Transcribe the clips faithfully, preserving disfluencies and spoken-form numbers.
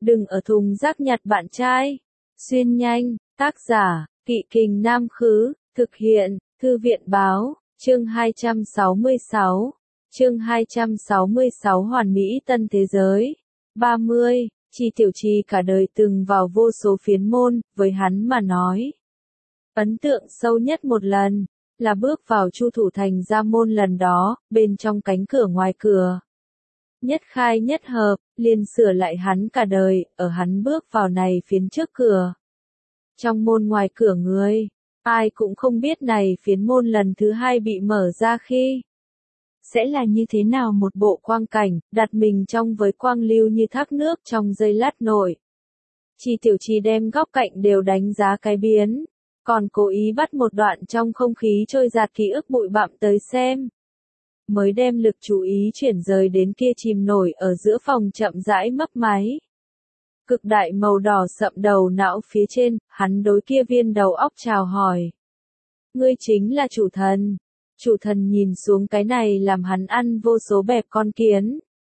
đừng ở thùng rác nhặt bạn trai. Xuyên nhanh, tác giả, Kỵ Kình Nam Khứ, thực hiện, Thư viện Báo, chương hai trăm sáu mươi sáu, chương hai trăm sáu mươi sáu Hoàn Mỹ Tân Thế Giới. ba mươi, Chi Tiểu Chi cả đời từng vào vô số phiến môn, với hắn mà nói. Ấn tượng sâu nhất một lần, là bước vào Chu Thủ Thành Gia môn lần đó, bên trong cánh cửa ngoài cửa. Nhất khai nhất hợp, liền sửa lại hắn cả đời, ở hắn bước vào này phiến trước cửa. Trong môn ngoài cửa người, ai cũng không biết này phiến môn lần thứ hai bị mở ra khi sẽ là như thế nào một bộ quang cảnh, đặt mình trong với quang lưu như thác nước trong giây lát nội. Chi Tiểu Chi đem góc cạnh đều đánh giá cái biến, còn cố ý bắt một đoạn trong không khí trôi giạt ký ức bụi bặm tới xem. Mới đem lực chú ý chuyển rời đến kia chìm nổi ở giữa phòng chậm rãi mấp máy. Cực đại màu đỏ sậm đầu não phía trên, hắn đối kia viên đầu óc chào hỏi. Ngươi chính là chủ thần. Chủ thần nhìn xuống cái này làm hắn ăn vô số bẹp con kiến.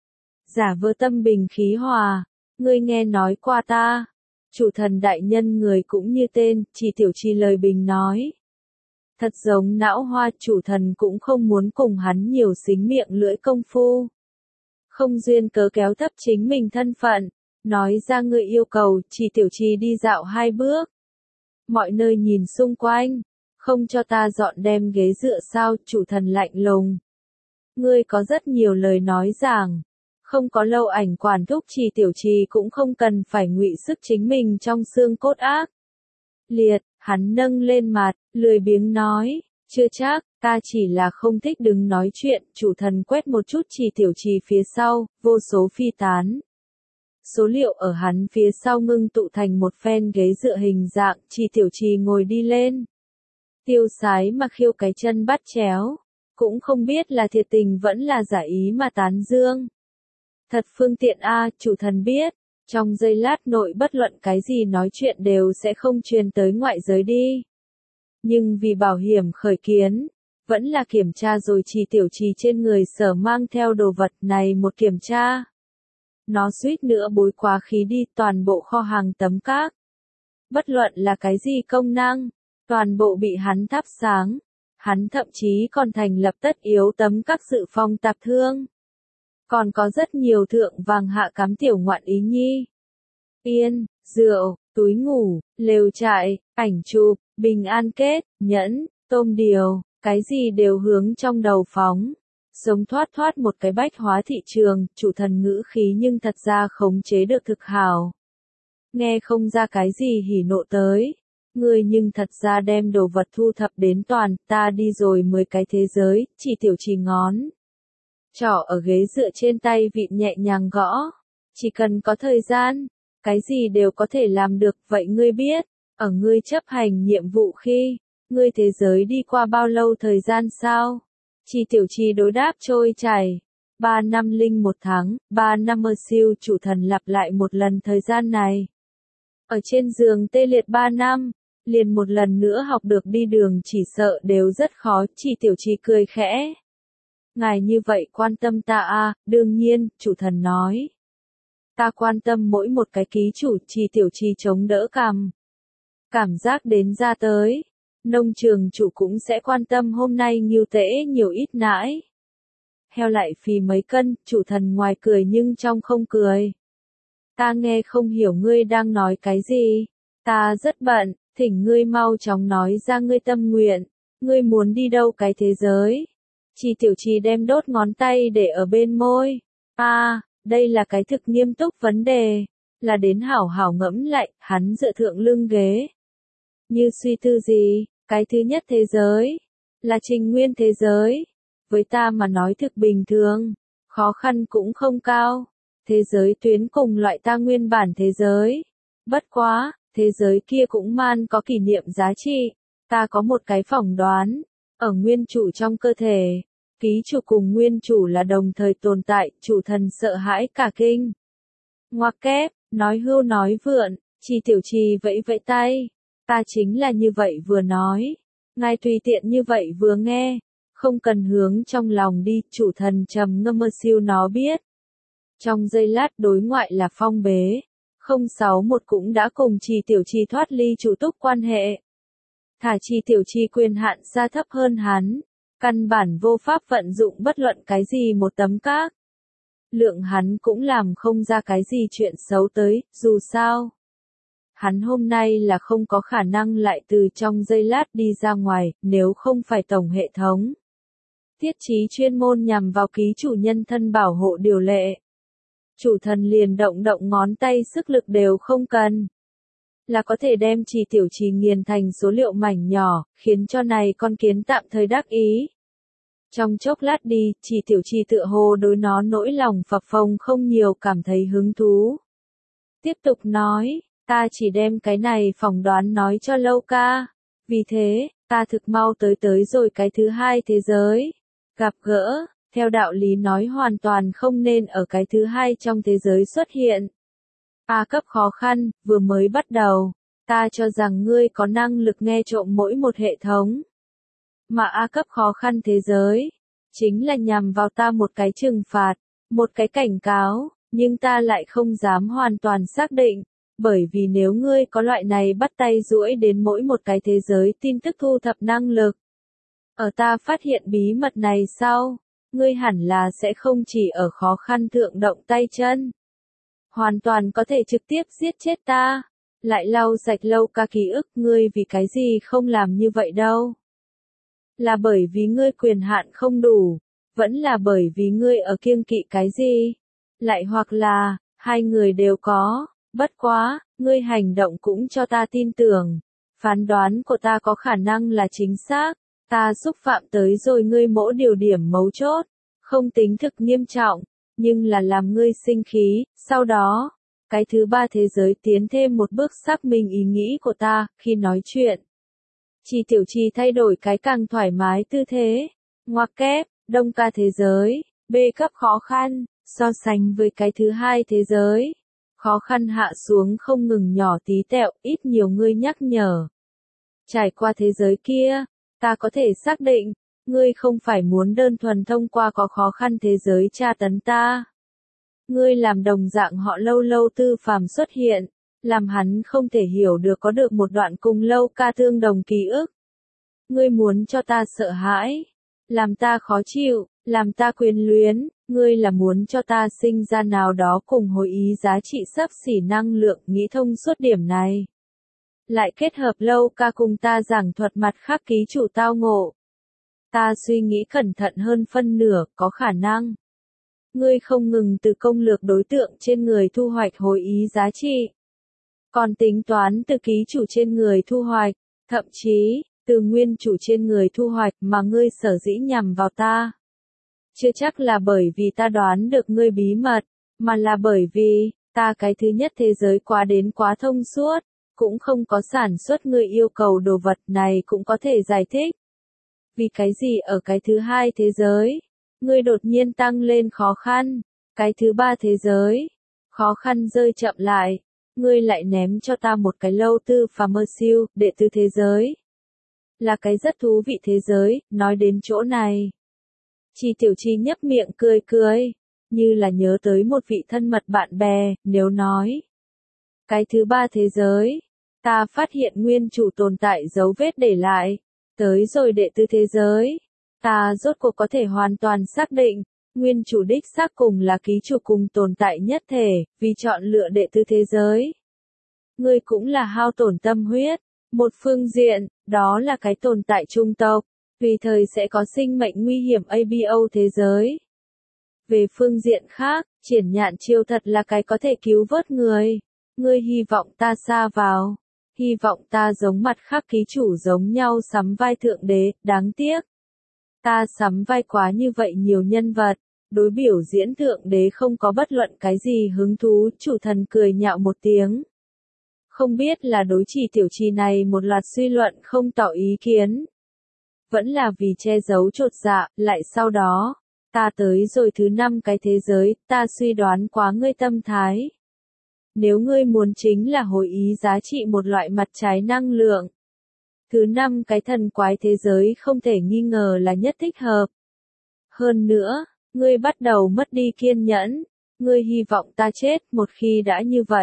Giả vờ tâm bình khí hòa. Ngươi nghe nói qua ta. Chủ thần đại nhân người cũng như tên, Chi Tiểu Chi lời bình nói. Thật giống não hoa, chủ thần cũng không muốn cùng hắn nhiều xính miệng lưỡi công phu. Không duyên cớ kéo thấp chính mình thân phận, nói ra ngươi yêu cầu, Chi Tiểu Chi đi dạo hai bước. Mọi nơi nhìn xung quanh, không cho ta dọn đem ghế dựa sao, chủ thần lạnh lùng. Ngươi có rất nhiều lời nói giảng, không có lâu ảnh quản thúc, Chi Tiểu Chi cũng không cần phải ngụy sức chính mình trong xương cốt ác. Liệt, hắn nâng lên mặt, lười biếng nói, chưa chắc, ta chỉ là không thích đứng nói chuyện, chủ thần quét một chút Chi Tiểu Chi phía sau, vô số phi tán. Số liệu ở hắn phía sau ngưng tụ thành một phen ghế dựa hình dạng, Chi Tiểu Chi ngồi đi lên. Tiêu sái mà khiêu cái chân bắt chéo, cũng không biết là thiệt tình vẫn là giả ý mà tán dương. Thật phương tiện a, chủ thần biết. Trong giây lát nội bất luận cái gì nói chuyện đều sẽ không truyền tới ngoại giới đi. Nhưng vì bảo hiểm khởi kiến, vẫn là kiểm tra rồi Chi Tiểu Chi trên người sở mang theo đồ vật này một kiểm tra. Nó suýt nữa bối quá khí đi toàn bộ kho hàng tấm các. Bất luận là cái gì công năng, toàn bộ bị hắn thắp sáng. Hắn thậm chí còn thành lập tất yếu tấm các sự phong tạp thương. Còn có rất nhiều thượng vàng hạ cám tiểu ngoạn ý nhi. Yên, rượu, túi ngủ, lều trại, ảnh chụp, bình an kết, nhẫn, tôm điều, cái gì đều hướng trong đầu phóng. Sống thoát thoát một cái bách hóa thị trường, chủ thần ngữ khí nhưng thật ra khống chế được thực hào. Nghe không ra cái gì hỉ nộ tới. Người nhưng thật ra đem đồ vật thu thập đến toàn, ta đi rồi mười cái thế giới, Chi Tiểu Chi ngón. Trỏ ở ghế dựa trên tay vịn nhẹ nhàng gõ. Chỉ cần có thời gian, cái gì đều có thể làm được, vậy ngươi biết, ở ngươi chấp hành nhiệm vụ khi, ngươi thế giới đi qua bao lâu thời gian sao? Chi Tiểu Chi đối đáp trôi chảy. Ba năm linh một tháng, ba năm mơ siêu, chủ thần lặp lại một lần thời gian này. Ở trên giường tê liệt ba năm, liền một lần nữa học được đi đường chỉ sợ đều rất khó, Chi Tiểu Chi cười khẽ. Ngài như vậy quan tâm ta à, đương nhiên, chủ thần nói. Ta quan tâm mỗi một cái ký chủ, Chi Tiểu Chi chống đỡ cằm. Cảm giác đến ra tới. Nông trường chủ cũng sẽ quan tâm hôm nay nhiều tễ nhiều ít nãi. Heo lại phì mấy cân, chủ thần ngoài cười nhưng trong không cười. Ta nghe không hiểu ngươi đang nói cái gì. Ta rất bận, thỉnh ngươi mau chóng nói ra ngươi tâm nguyện. Ngươi muốn đi đâu cái thế giới? Chi Tiểu Chi đem đốt ngón tay để ở bên môi. À, đây là cái thực nghiêm túc vấn đề. Là đến hảo hảo ngẫm lại, hắn dựa thượng lưng ghế. Như suy tư gì, cái thứ nhất thế giới, là trình nguyên thế giới. Với ta mà nói thực bình thường, khó khăn cũng không cao. Thế giới tuyến cùng loại ta nguyên bản thế giới. Bất quá, thế giới kia cũng man có kỷ niệm giá trị. Ta có một cái phỏng đoán. Ở nguyên chủ trong cơ thể, ký chủ cùng nguyên chủ là đồng thời tồn tại, chủ thần sợ hãi cả kinh. Ngoặc kép, nói hưu nói vượn, Chi Tiểu Chi vẫy vẫy tay. Ta chính là như vậy vừa nói. Ngài tùy tiện như vậy vừa nghe. Không cần hướng trong lòng đi, chủ thần trầm ngâm mơ siêu nó biết. Trong giây lát đối ngoại là phong bế. không sáu một cũng đã cùng Trì Tiểu Trì thoát ly chủ túc quan hệ. Thả Trì Tiểu Trì quyền hạn xa thấp hơn hắn, căn bản vô pháp vận dụng bất luận cái gì một tấm các. Lượng hắn cũng làm không ra cái gì chuyện xấu tới, dù sao. Hắn hôm nay là không có khả năng lại từ trong giây lát đi ra ngoài, nếu không phải tổng hệ thống. Tiết chí chuyên môn nhằm vào ký chủ nhân thân bảo hộ điều lệ. Chủ thần liền động động ngón tay sức lực đều không cần. Là có thể đem Trì Tiểu Trì nghiền thành số liệu mảnh nhỏ, khiến cho này con kiến tạm thời đắc ý. Trong chốc lát đi, Trì Tiểu Trì tựa hồ đối nó nỗi lòng phập phồng không nhiều cảm thấy hứng thú. Tiếp tục nói, ta chỉ đem cái này phỏng đoán nói cho Lâu ca. Vì thế, ta thực mau tới tới rồi cái thứ hai thế giới. Gặp gỡ, theo đạo lý nói hoàn toàn không nên ở cái thứ hai trong thế giới xuất hiện. A cấp khó khăn, vừa mới bắt đầu, ta cho rằng ngươi có năng lực nghe trộm mỗi một hệ thống. Mà A cấp khó khăn thế giới, chính là nhằm vào ta một cái trừng phạt, một cái cảnh cáo, nhưng ta lại không dám hoàn toàn xác định, bởi vì nếu ngươi có loại này bắt tay duỗi đến mỗi một cái thế giới tin tức thu thập năng lực. Ở ta phát hiện bí mật này sau, ngươi hẳn là sẽ không chỉ ở khó khăn thượng động tay chân. Hoàn toàn có thể trực tiếp giết chết ta, lại lau sạch Lâu ca ký ức, ngươi vì cái gì không làm như vậy đâu. Là bởi vì ngươi quyền hạn không đủ, vẫn là bởi vì ngươi ở kiêng kỵ cái gì, lại hoặc là, hai người đều có, bất quá, ngươi hành động cũng cho ta tin tưởng, phán đoán của ta có khả năng là chính xác, ta xúc phạm tới rồi ngươi mỗi điều điểm mấu chốt, không tính thực nghiêm trọng, nhưng là làm ngươi sinh khí, sau đó, cái thứ ba thế giới tiến thêm một bước xác minh ý nghĩ của ta, khi nói chuyện. Trì Tiểu Trì thay đổi cái càng thoải mái tư thế, ngoặc kép, đông ca thế giới, B cấp khó khăn, so sánh với cái thứ hai thế giới. Khó khăn hạ xuống không ngừng nhỏ tí tẹo, ít nhiều ngươi nhắc nhở. Trải qua thế giới kia, ta có thể xác định, ngươi không phải muốn đơn thuần thông qua có khó khăn thế giới tra tấn ta. Ngươi làm đồng dạng họ Lâu Lâu Tư Phàm xuất hiện, làm hắn không thể hiểu được có được một đoạn cùng Lâu ca tương đồng ký ức. Ngươi muốn cho ta sợ hãi, làm ta khó chịu, làm ta quyền luyến, ngươi là muốn cho ta sinh ra nào đó cùng hồi ý giá trị xấp xỉ năng lượng, nghĩ thông suốt điểm này. Lại kết hợp Lâu ca cùng ta giảng thuật mặt khác ký chủ tao ngộ. Ta suy nghĩ cẩn thận hơn phân nửa, có khả năng. Ngươi không ngừng từ công lược đối tượng trên người thu hoạch hồi ý giá trị. Còn tính toán từ ký chủ trên người thu hoạch, thậm chí, từ nguyên chủ trên người thu hoạch mà ngươi sở dĩ nhằm vào ta. Chưa chắc là bởi vì ta đoán được ngươi bí mật, mà là bởi vì, ta cái thứ nhất thế giới quá đến quá thông suốt, cũng không có sản xuất ngươi yêu cầu đồ vật này cũng có thể giải thích. Vì cái gì ở cái thứ hai thế giới, ngươi đột nhiên tăng lên khó khăn, cái thứ ba thế giới, khó khăn rơi chậm lại, ngươi lại ném cho ta một cái Lâu Tư Phàm mơ siêu, đệ tứ thế giới. Là cái rất thú vị thế giới, nói đến chỗ này. Trì Tiểu Trì nhấp miệng cười cười, như là nhớ tới một vị thân mật bạn bè, nếu nói. Cái thứ ba thế giới, ta phát hiện nguyên chủ tồn tại dấu vết để lại, tới rồi đệ tứ thế giới, ta rốt cuộc có thể hoàn toàn xác định, nguyên chủ đích xác cùng là ký chủ cùng tồn tại nhất thể, vì chọn lựa đệ tứ thế giới. Ngươi cũng là hao tổn tâm huyết, một phương diện, đó là cái tồn tại trung tộc, tùy thời sẽ có sinh mệnh nguy hiểm a bê o thế giới. Về phương diện khác, triển nhạn chiêu thật là cái có thể cứu vớt người. Ngươi hy vọng ta xa vào, hy vọng ta giống mặt khác ký chủ giống nhau sắm vai thượng đế, đáng tiếc. Ta sắm vai quá như vậy nhiều nhân vật, đối biểu diễn thượng đế không có bất luận cái gì hứng thú, chủ thần cười nhạo một tiếng. Không biết là đối Trì Tiểu Trì này một loạt suy luận không tỏ ý kiến. Vẫn là vì che giấu chột dạ, lại sau đó, ta tới rồi thứ năm cái thế giới, ta suy đoán quá ngươi tâm thái. Nếu ngươi muốn chính là hồi ý giá trị một loại mặt trái năng lượng. Thứ năm cái thần quái thế giới không thể nghi ngờ là nhất thích hợp. Hơn nữa, ngươi bắt đầu mất đi kiên nhẫn, ngươi hy vọng ta chết một khi đã như vậy.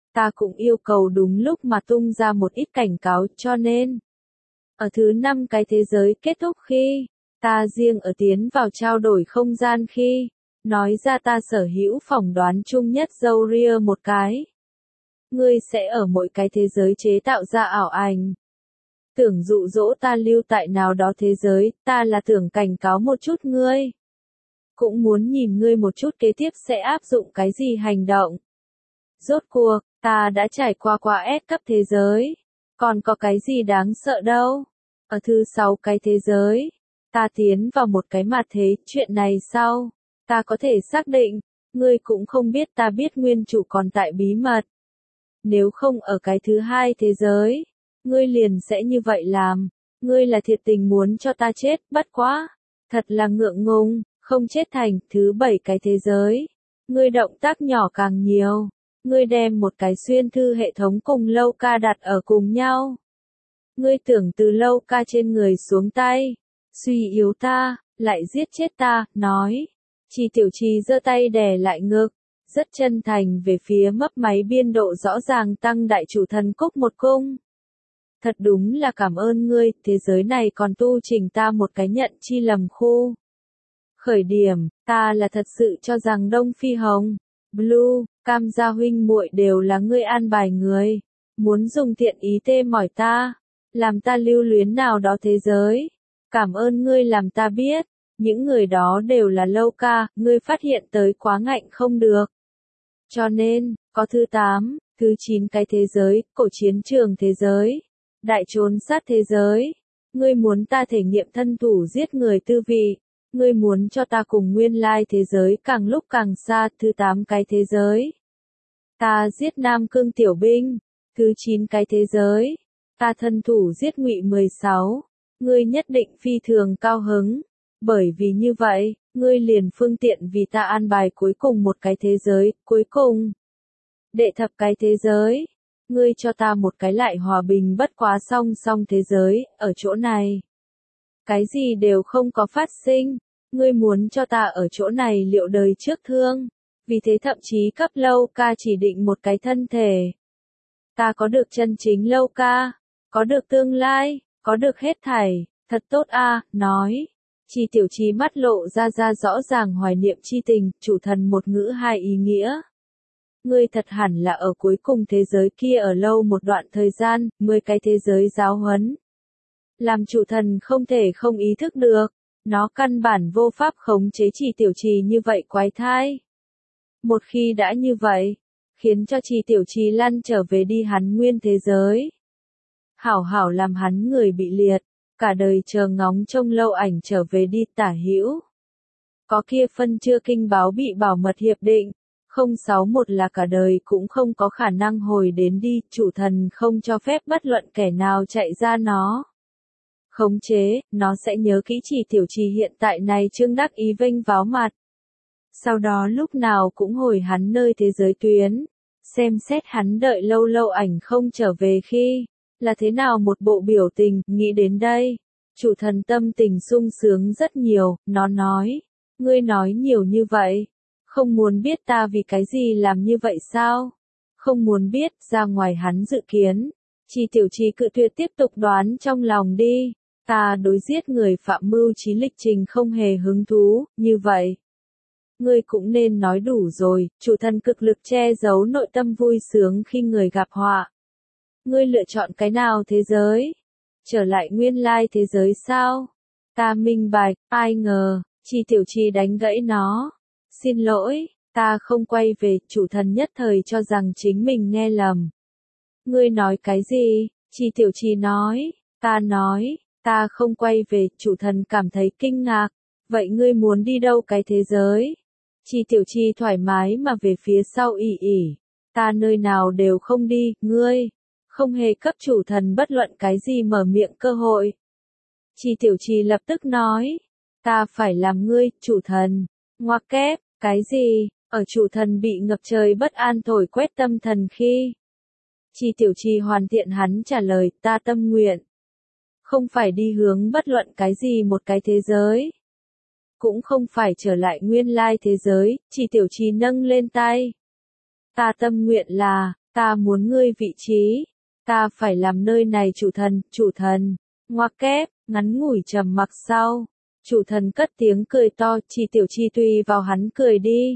Ta cũng yêu cầu đúng lúc mà tung ra một ít cảnh cáo cho nên. Ở thứ năm cái thế giới kết thúc khi, ta riêng ở tiến vào trao đổi không gian khi, nói ra ta sở hữu phỏng đoán chung nhất dâu ria một cái. Ngươi sẽ ở mỗi cái thế giới chế tạo ra ảo ảnh. Tưởng dụ dỗ ta lưu tại nào đó thế giới, ta là tưởng cảnh cáo một chút ngươi. Cũng muốn nhìn ngươi một chút kế tiếp sẽ áp dụng cái gì hành động. Rốt cuộc, ta đã trải qua qua S cấp thế giới. Còn có cái gì đáng sợ đâu. Ở thứ sáu cái thế giới, ta tiến vào một cái mặt thế, chuyện này sau. Ta có thể xác định, ngươi cũng không biết ta biết nguyên chủ còn tại bí mật. Nếu không ở cái thứ hai thế giới, ngươi liền sẽ như vậy làm. Ngươi là thiệt tình muốn cho ta chết, bất quá. Thật là ngượng ngùng, không chết thành. Thứ bảy cái thế giới, ngươi động tác nhỏ càng nhiều. Ngươi đem một cái xuyên thư hệ thống cùng lâu ca đặt ở cùng nhau. Ngươi tưởng từ lâu ca trên người xuống tay. Suy yếu ta, lại giết chết ta, nói. Chi tiểu trì giơ tay đè lại ngực. Rất chân thành về phía mấp máy biên độ rõ ràng tăng đại chủ thần cúc một cung. Thật đúng là cảm ơn ngươi, thế giới này còn tu trình ta một cái nhận chi lầm khu. Khởi điểm, ta là thật sự cho rằng Đông Phi Hồng, Blue, Cam Gia huynh muội đều là ngươi an bài người. Muốn dùng thiện ý tê mỏi ta, làm ta lưu luyến nào đó thế giới. Cảm ơn ngươi làm ta biết, những người đó đều là lâu ca, ngươi phát hiện tới quá ngạnh không được. Cho nên, có thứ tám, thứ chín cái thế giới, cổ chiến trường thế giới, đại trốn sát thế giới. Ngươi muốn ta thể nghiệm thân thủ giết người tư vị. Ngươi muốn cho ta cùng nguyên lai thế giới càng lúc càng xa. Thứ tám cái thế giới, ta giết Nam Cương tiểu binh. Thứ chín cái thế giới, ta thân thủ giết Ngụy mười sáu. Ngươi nhất định phi thường cao hứng. Bởi vì như vậy, ngươi liền phương tiện vì ta an bài cuối cùng một cái thế giới, cuối cùng. Đệ thập cái thế giới, ngươi cho ta một cái lại hòa bình bất quá song song thế giới, ở chỗ này. Cái gì đều không có phát sinh, ngươi muốn cho ta ở chỗ này liệu đời trước thương. Vì thế thậm chí cấp lâu ca chỉ định một cái thân thể. Ta có được chân chính lâu ca, có được tương lai, có được hết thảy, thật tốt a, nói. Chi tiểu trì mắt lộ ra ra rõ ràng hoài niệm chi tình, chủ thần một ngữ hai ý nghĩa. Ngươi thật hẳn là ở cuối cùng thế giới kia ở lâu một đoạn thời gian, mười cái thế giới giáo huấn. Làm chủ thần không thể không ý thức được, nó căn bản vô pháp khống chế Chi tiểu trì như vậy quái thai. Một khi đã như vậy, khiến cho Chi tiểu trì lăn trở về đi hắn nguyên thế giới. Hảo hảo làm hắn người bị liệt. Cả đời chờ ngóng trông lâu ảnh trở về đi tả hữu. Có kia phân chưa kinh báo bị bảo mật hiệp định, không sáu một là cả đời cũng không có khả năng hồi đến đi, chủ thần không cho phép bất luận kẻ nào chạy ra nó. Khống chế, nó sẽ nhớ kỹ Chỉ tiểu trì hiện tại này trương đắc ý vênh váo mặt. Sau đó lúc nào cũng hồi hắn nơi thế giới tuyến, xem xét hắn đợi lâu lâu ảnh không trở về khi. Là thế nào một bộ biểu tình, nghĩ đến đây. Chủ thần tâm tình sung sướng rất nhiều, nó nói. Ngươi nói nhiều như vậy. Không muốn biết ta vì cái gì làm như vậy sao? Không muốn biết, ra ngoài hắn dự kiến. Chi tiểu trì cự tuyệt tiếp tục đoán trong lòng đi. Ta đối giết người phạm mưu trí lịch trình không hề hứng thú, như vậy. Ngươi cũng nên nói đủ rồi, chủ thần cực lực che giấu nội tâm vui sướng khi người gặp họa. Ngươi lựa chọn cái nào thế giới? Trở lại nguyên lai thế giới sao? Ta minh bạch, ai ngờ, Chi tiểu trì đánh gãy nó. Xin lỗi, ta không quay về, chủ thần nhất thời cho rằng chính mình nghe lầm. Ngươi nói cái gì? Chi tiểu trì nói, ta nói, ta không quay về, chủ thần cảm thấy kinh ngạc. Vậy ngươi muốn đi đâu cái thế giới? Chi tiểu trì thoải mái mà về phía sau ỉ ỉ. Ta nơi nào đều không đi, ngươi. Không hề cấp chủ thần bất luận cái gì mở miệng cơ hội. Chi tiểu trì lập tức nói, ta phải làm ngươi, chủ thần. Ngoặc kép, cái gì, ở chủ thần bị ngập trời bất an thổi quét tâm thần khi. Chi tiểu trì hoàn thiện hắn trả lời, ta tâm nguyện. Không phải đi hướng bất luận cái gì một cái thế giới. Cũng không phải trở lại nguyên lai thế giới, Chi tiểu trì nâng lên tay. Ta tâm nguyện là, Ta muốn ngươi vị trí. Ta phải làm nơi này chủ thần, chủ thần. Ngoặc kép, ngắn ngủi trầm mặc sau. Chủ thần cất tiếng cười to, Chi Tiểu Chi tùy vào hắn cười đi.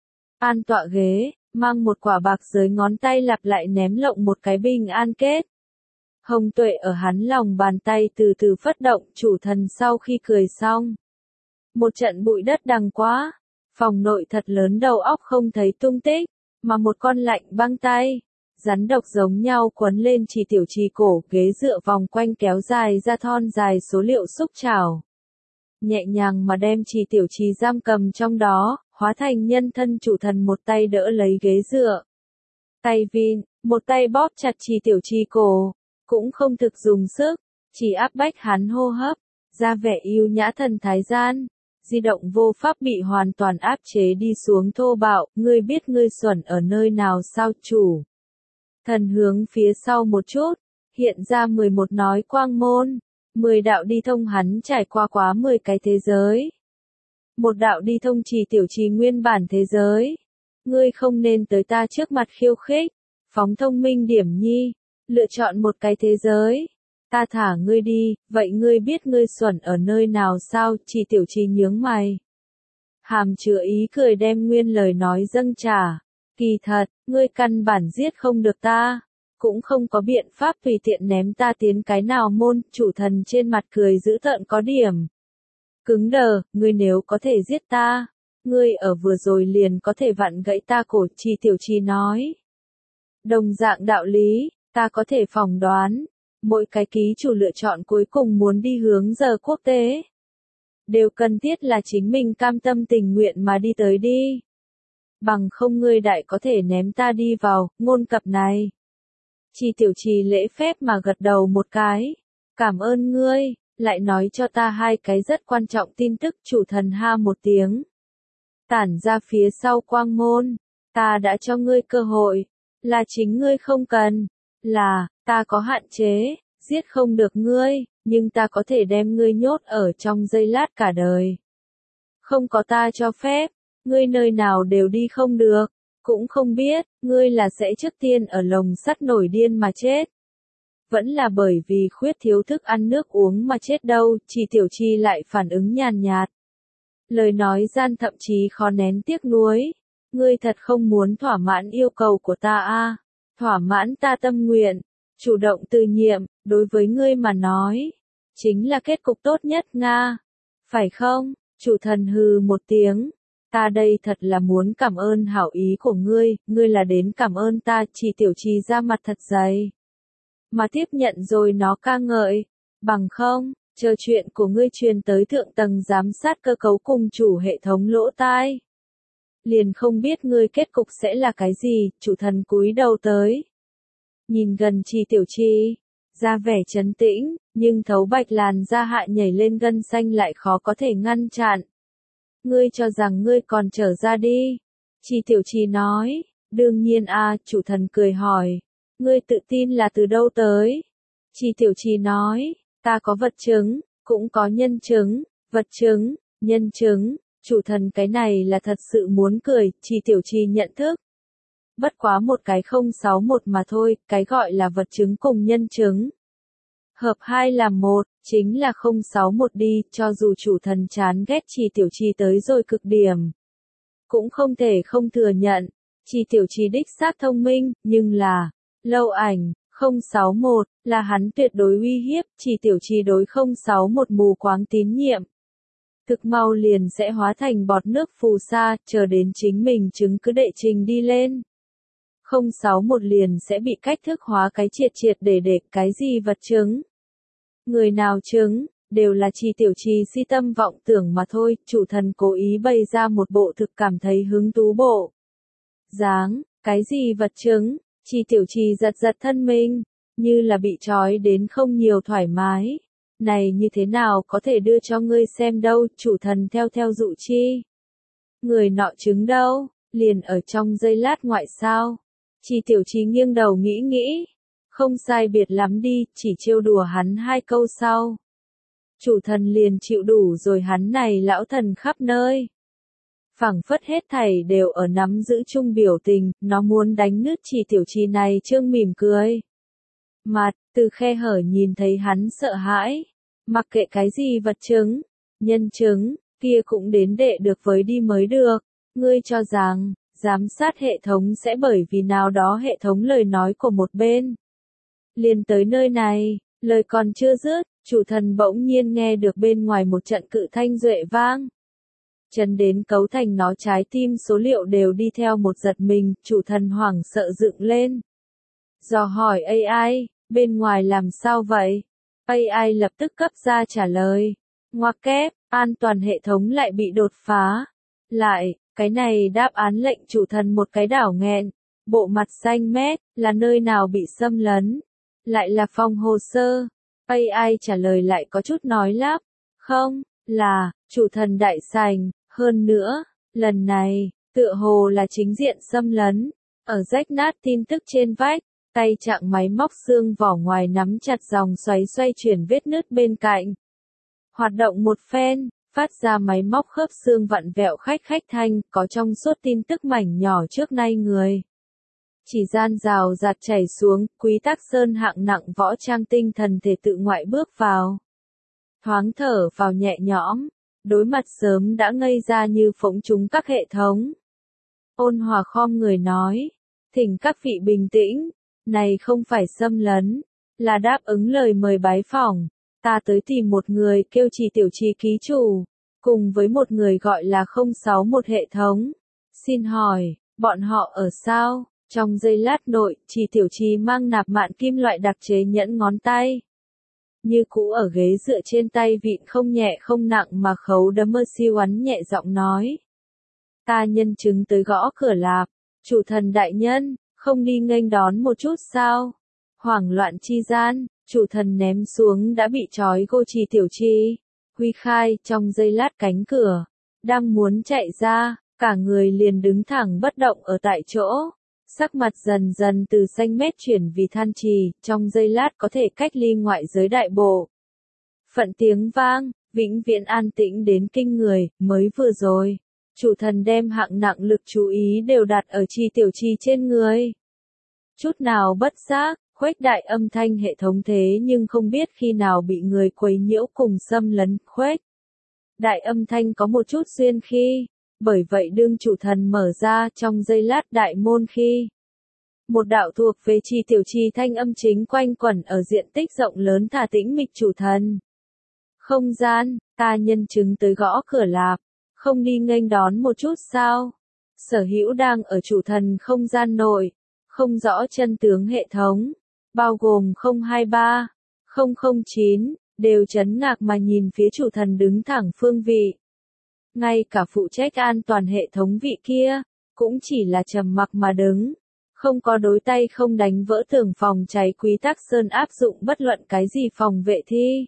An tọa ghế, mang một quả bạc dưới ngón tay lặp lại ném lộng một cái bình an kết. Hồng tuệ ở hắn lòng bàn tay từ từ phất động, chủ thần sau khi cười xong. Một trận bụi đất đằng quá, phòng nội thật lớn đầu óc không thấy tung tích, mà một con lạnh băng tay, rắn độc giống nhau quấn lên Chi Tiểu Chi cổ, ghế dựa vòng quanh kéo dài ra thon dài số liệu xúc chảo. Nhẹ nhàng mà đem Chi Tiểu Chi giam cầm trong đó, hóa thành nhân thân chủ thần một tay đỡ lấy ghế dựa. Tay vin, một tay bóp chặt Chi Tiểu Chi cổ, cũng không thực dùng sức, chỉ áp bách hắn hô hấp, ra vẻ yêu nhã thần thái gian. Di động vô pháp bị hoàn toàn áp chế đi xuống thô bạo, ngươi biết ngươi xuẩn ở nơi nào sao chủ. Thần hướng phía sau một chút, hiện ra mười một nói quang môn, mười đạo đi thông hắn trải qua quá mười cái thế giới. Một đạo đi thông Chi Tiểu Chi nguyên bản thế giới. Ngươi không nên tới ta trước mặt khiêu khích, phóng thông minh điểm nhi, lựa chọn một cái thế giới. Ta thả ngươi đi, vậy ngươi biết ngươi xuẩn ở nơi nào sao? Chi Tiểu Chi nhướng mày. Hàm chứa ý cười đem nguyên lời nói dâng trả. Kỳ thật, ngươi căn bản giết không được ta, cũng không có biện pháp tùy tiện ném ta tiến cái nào môn, chủ thần trên mặt cười dữ tợn có điểm. Cứng đờ, ngươi nếu có thể giết ta, ngươi ở vừa rồi liền có thể vặn gãy ta cổ, Chi Tiểu Chi nói. Đồng dạng đạo lý, ta có thể phỏng đoán. Mỗi cái ký chủ lựa chọn cuối cùng muốn đi hướng giờ quốc tế. Đều cần thiết là chính mình cam tâm tình nguyện mà đi tới đi. Bằng không ngươi đại có thể ném ta đi vào, ngôn cập này. Chi Tiểu Chi lễ phép mà gật đầu một cái. Cảm ơn ngươi, lại nói cho ta hai cái rất quan trọng tin tức, chủ thần ha một tiếng. Tản ra phía sau quang môn, ta đã cho ngươi cơ hội, là chính ngươi không cần, là, ta có hạn chế, giết không được ngươi, nhưng ta có thể đem ngươi nhốt ở trong giây lát cả đời. Không có ta cho phép, ngươi nơi nào đều đi không được, cũng không biết, ngươi là sẽ trước tiên ở lồng sắt nổi điên mà chết. Vẫn là bởi vì khuyết thiếu thức ăn nước uống mà chết đâu, Chi Tiểu Chi lại phản ứng nhàn nhạt. Lời nói gian thậm chí khó nén tiếc nuối. Ngươi thật không muốn thỏa mãn yêu cầu của ta a? Thỏa mãn ta tâm nguyện, chủ động từ nhiệm, đối với ngươi mà nói, chính là kết cục tốt nhất Nga. Phải không? Chủ thần hừ một tiếng. Ta đây thật là muốn cảm ơn hảo ý của ngươi, ngươi là đến cảm ơn ta, Chi Tiểu Chi ra mặt thật dày. Mà tiếp nhận rồi nó ca ngợi. Bằng không, chờ chuyện của ngươi truyền tới thượng tầng giám sát cơ cấu cùng chủ hệ thống lỗ tai. Liền không biết ngươi kết cục sẽ là cái gì, chủ thần cúi đầu tới. Nhìn gần Chi Tiểu Chi, ra vẻ trấn tĩnh, nhưng thấu bạch làn da hạ nhảy lên gân xanh lại khó có thể ngăn chặn. Ngươi cho rằng ngươi còn trở ra đi. Chi Tiểu Chi nói, đương nhiên a, chủ thần cười hỏi. Ngươi tự tin là từ đâu tới? Chi Tiểu Chi nói, ta có vật chứng, cũng có nhân chứng, vật chứng, nhân chứng, chủ thần cái này là thật sự muốn cười, Chi Tiểu Chi nhận thức. Bất quá một cái không sáu một mà thôi, cái gọi là vật chứng cùng nhân chứng. Hợp hai làm một, chính là không sáu một đi, cho dù chủ thần chán ghét Chi Tiểu Chi tới rồi cực điểm. Cũng không thể không thừa nhận, Chi Tiểu Chi đích xác thông minh, nhưng là, lâu ảnh, không sáu một, là hắn tuyệt đối uy hiếp, Chi Tiểu Chi đối không sáu một mù quáng tín nhiệm. Thực mau liền sẽ hóa thành bọt nước phù sa, chờ đến chính mình chứng cứ đệ trình đi lên. không sáu một liền sẽ bị cách thức hóa cái triệt triệt để để cái gì vật chứng. Người nào chứng, đều là Chi Tiểu Chi si tâm vọng tưởng mà thôi, chủ thần cố ý bày ra một bộ thực cảm thấy hứng thú bộ. Dáng, cái gì vật chứng, Chi Tiểu Chi giật giật thân mình, như là bị trói đến không nhiều thoải mái. Này như thế nào có thể đưa cho ngươi xem đâu, chủ thần theo theo dụ chi. Người nọ chứng đâu, liền ở trong giây lát ngoại sao. Chi Tiểu Chi nghiêng đầu nghĩ nghĩ. Không sai biệt lắm đi, chỉ trêu đùa hắn hai câu sau. Chủ thần liền chịu đủ rồi hắn này lão thần khắp nơi. phảng phất hết thảy đều ở nắm giữ chung biểu tình, nó muốn đánh nứt chỉ tiểu trì này trương mỉm cười. Mặt, từ khe hở nhìn thấy hắn sợ hãi. Mặc kệ cái gì vật chứng, nhân chứng, kia cũng đến đệ được với đi mới được. Ngươi cho rằng, giám sát hệ thống sẽ bởi vì nào đó hệ thống lời nói của một bên. Liền tới nơi này, lời còn chưa dứt, chủ thần bỗng nhiên nghe được bên ngoài một trận cự thanh duệ vang. Chấn đến cấu thành nó trái tim số liệu đều đi theo một giật mình, chủ thần hoảng sợ dựng lên. Dò hỏi a i, bên ngoài làm sao vậy? a i lập tức cấp ra trả lời. Ngoặc kép, an toàn hệ thống lại bị đột phá. Lại, cái này đáp án lệnh chủ thần một cái đảo nghẹn. Bộ mặt xanh mét, là nơi nào bị xâm lấn? Lại là phòng hồ sơ. a i trả lời lại có chút nói lắp. Không, là, chủ thần đại sành, hơn nữa, lần này, tựa hồ là chính diện xâm lấn. Ở rách nát tin tức trên vách, tay trạng máy móc xương vỏ ngoài nắm chặt dòng xoáy xoay chuyển vết nứt bên cạnh. Hoạt động một phen, phát ra máy móc khớp xương vặn vẹo khách khách thanh, có trong suốt tin tức mảnh nhỏ trước nay người. Chỉ gian rào rạt chảy xuống, Quý Tắc Sơn hạng nặng võ trang tinh thần thể tự ngoại bước vào. Thoáng thở vào nhẹ nhõm, đối mặt sớm đã ngây ra như phỗng trúng các hệ thống. Ôn hòa khom người nói, thỉnh các vị bình tĩnh, này không phải xâm lấn, là đáp ứng lời mời bái phỏng, ta tới tìm một người kêu Chỉ Tiểu Trì ký chủ, cùng với một người gọi là không sáu một hệ thống. Xin hỏi, bọn họ ở sao? Trong giây lát nội, Chỉ Tiểu Trì mang nạp mạn kim loại đặc chế nhẫn ngón tay. Như cũ ở ghế dựa trên tay vịn không nhẹ không nặng mà khấu đấm mơ siêu ắn nhẹ giọng nói. Ta nhân chứng tới gõ cửa lạp, chủ thần đại nhân, không đi nghênh đón một chút sao? Hoảng loạn chi gian, chủ thần ném xuống đã bị trói gô Chỉ Tiểu Trì. Huy khai trong giây lát cánh cửa, đang muốn chạy ra, cả người liền đứng thẳng bất động ở tại chỗ. Sắc mặt dần dần từ xanh mét chuyển vì than trì, trong giây lát có thể cách ly ngoại giới đại bộ. Phận tiếng vang, vĩnh viễn an tĩnh đến kinh người, mới vừa rồi. Chủ thần đem hạng nặng lực chú ý đều đặt ở Chỉ Tiểu Trì trên người. Chút nào bất giác, khuếch đại âm thanh hệ thống thế nhưng không biết khi nào bị người quấy nhiễu cùng xâm lấn khuếch. Đại âm thanh có một chút xuyên khi. Bởi vậy đương chủ thần mở ra trong giây lát đại môn khi. Một đạo thuộc về Chỉ Tiểu Trì thanh âm chính quanh quẩn ở diện tích rộng lớn thả tĩnh mịch chủ thần. Không gian, ta nhân chứng tới gõ cửa lạp, không đi nghênh đón một chút sao? Sở hữu đang ở chủ thần không gian nội, không rõ chân tướng hệ thống, bao gồm không hai ba, không không chín, đều chấn ngạc mà nhìn phía chủ thần đứng thẳng phương vị. Ngay cả phụ trách an toàn hệ thống vị kia, cũng chỉ là trầm mặc mà đứng, không có đối tay không đánh vỡ tường phòng cháy Quý Tắc Sơn áp dụng bất luận cái gì phòng vệ thi.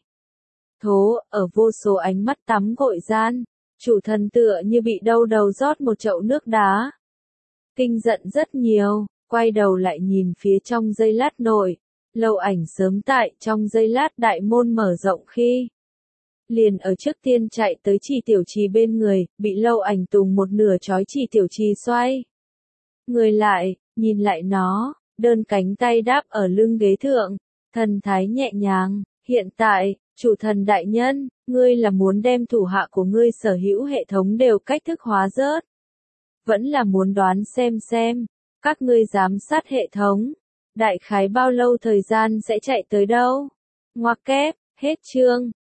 Thố, ở vô số ánh mắt tắm gội gian, chủ thần tựa như bị đâu đầu rót một chậu nước đá. Kinh giận rất nhiều, quay đầu lại nhìn phía trong giây lát nội, lâu ảnh sớm tại trong giây lát đại môn mở rộng khi. Liền ở trước tiên chạy tới Chỉ Tiểu Trì bên người, bị lâu ảnh tùng một nửa trói Chỉ Tiểu Trì xoay. Người lại, nhìn lại nó, đơn cánh tay đáp ở lưng ghế thượng, thần thái nhẹ nhàng, hiện tại, chủ thần đại nhân, ngươi là muốn đem thủ hạ của ngươi sở hữu hệ thống đều cách thức hóa rớt. Vẫn là muốn đoán xem xem, các ngươi giám sát hệ thống, đại khái bao lâu thời gian sẽ chạy tới đâu? Ngoặc kép, hết chương.